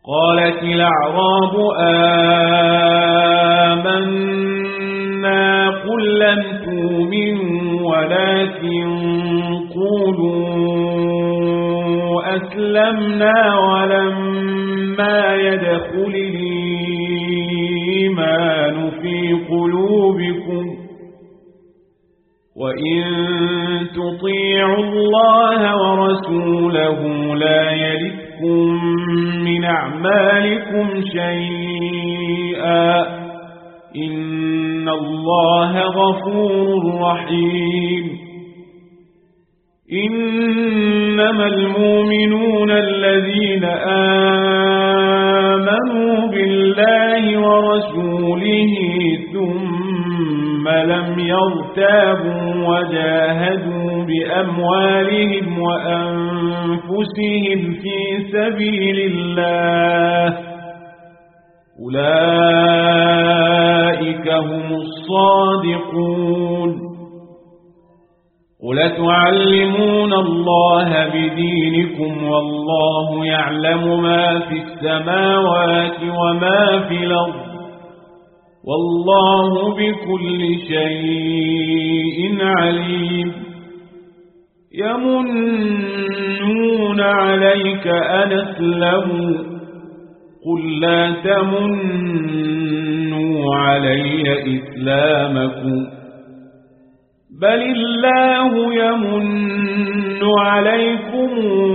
قالت الأعراب آمنا قل لم تؤمنوا ولكن قولوا أسلمنا ولما يدخل الإيمان في قلوبكم وإن تطيعوا الله ورسوله لا يلدكم من أعمالكم شيئا إن الله غفور رحيم إنما المؤمنون الذين آمنوا بالله ورسوله ثم لم يرتابوا وجاهدوا بأموالهم وأنفسهم في سبيل الله أولئك هم الصادقون قل تعلمون الله بدينكم والله يعلم ما في السماوات وما في الأرض والله بكل شيء عليم يمنون عليك أن أسلموا قل لا تمنوا علي إسلامكم بل الله يمن عليكم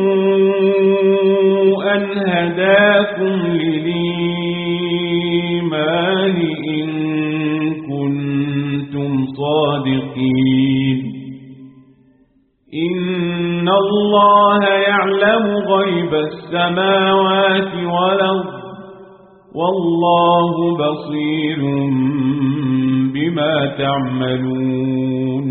أن هداكم للإيمان إن كنتم صادقين إن الله يعلم غيب السماوات والأرض والله بصير بما تعملون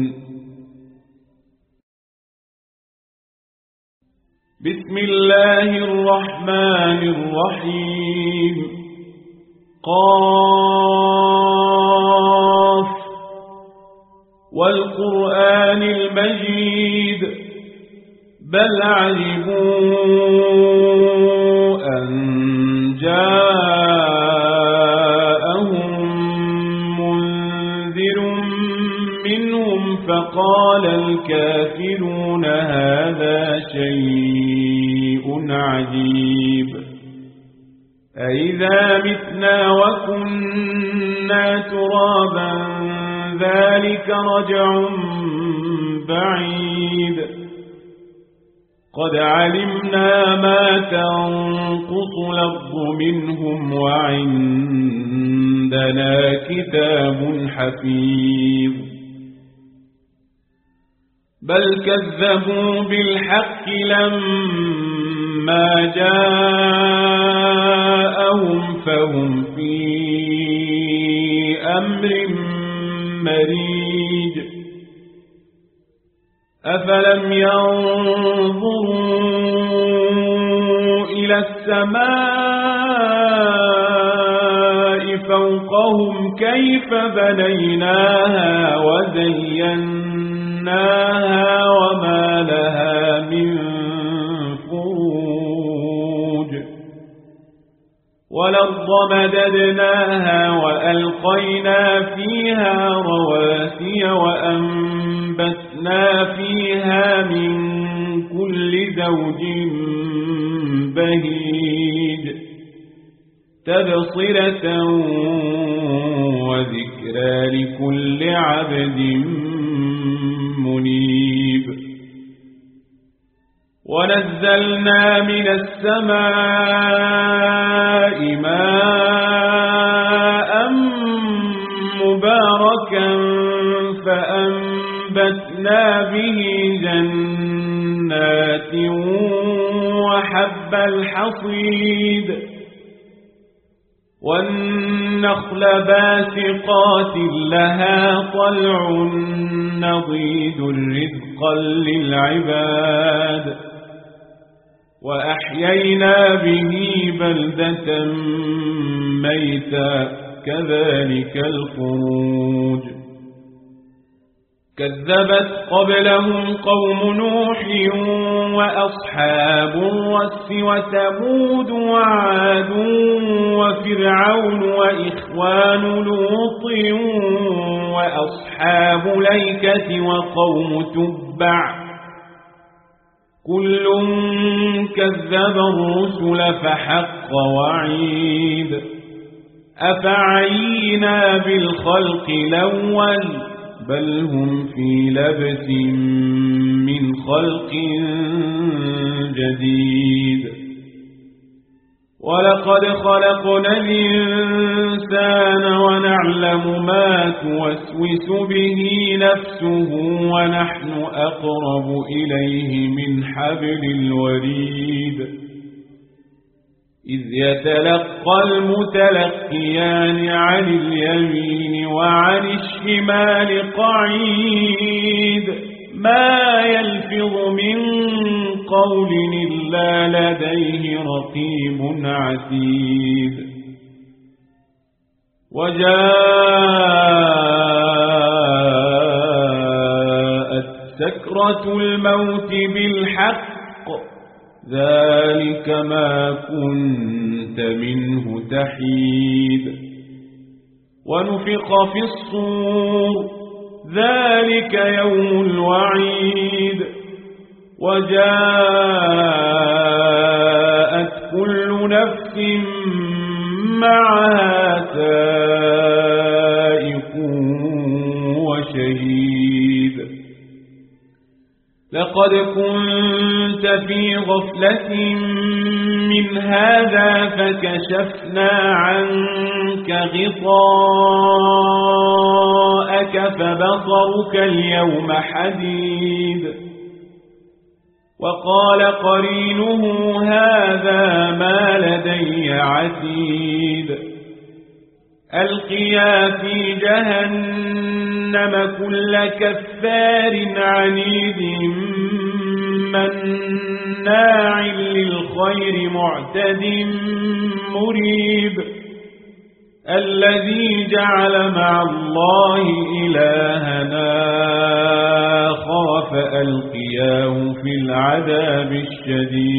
بسم الله الرحمن الرحيم قاف والقرآن المجيد بل عجبوا أن جاءهم منذر منهم فقال الكافرون هذا شيء عجيب أإذا متنا وكنا ترابا ذلك رجع بعيد قد علمنا ما تنقص الأرض منهم وعندنا كتاب حفيظ بل كذبوا بالحق لما جاءهم فهم في أمر مريج أفلم ينظروا إلى السماء فوقهم كيف بنيناها وزيناها وما لها من فروج والأرض مددناها وألقينا فيها رواسي وأنبتنا فيها من كل زوج بهيج تبصرة وذكرى لكل عبد منيب ونزلنا من السماء ماء مباركا فأنبتنا به جنات وحب الحصيد والنخل باسقات لها طلع نضيد رزقا للعباد وأحيينا به بلدة ميتا كذلك الخروج كذبت قبلهم قوم نوح وأصحاب الرس وثمود وعاد الأيكة وقوم تبع كل كذب الرسل فحق وعيد أفعينا بالخلق الأول بل هم في لبس من خلق جديد ولقد خلقنا الإنسان ونعلم ما توسوس به نفسه ونحن أقرب إليه من حبل الوريد إذ يتلقى المتلقيان عن اليمين وعن الشمال قعيد ما يلفظ من قول إلا لديه رقيب عتيد وجاءت سكرة الموت بالحق ذلك ما كنت منه تحيد ونفخ في الصور ذلك يوم الوعيد وجاءت كل نفس معها سائق وشهيد لقد كنت في غفلة من هذا فكشفنا عنك غطاءك فبصرك اليوم حديد وقال قرينه هذا ما لدي عتيد ألقيا في جهنم كل كفار عنيد مناع للخير معتد مريب الذي جعل مع الله إلهنا آخر فألقياه في العذاب الشديد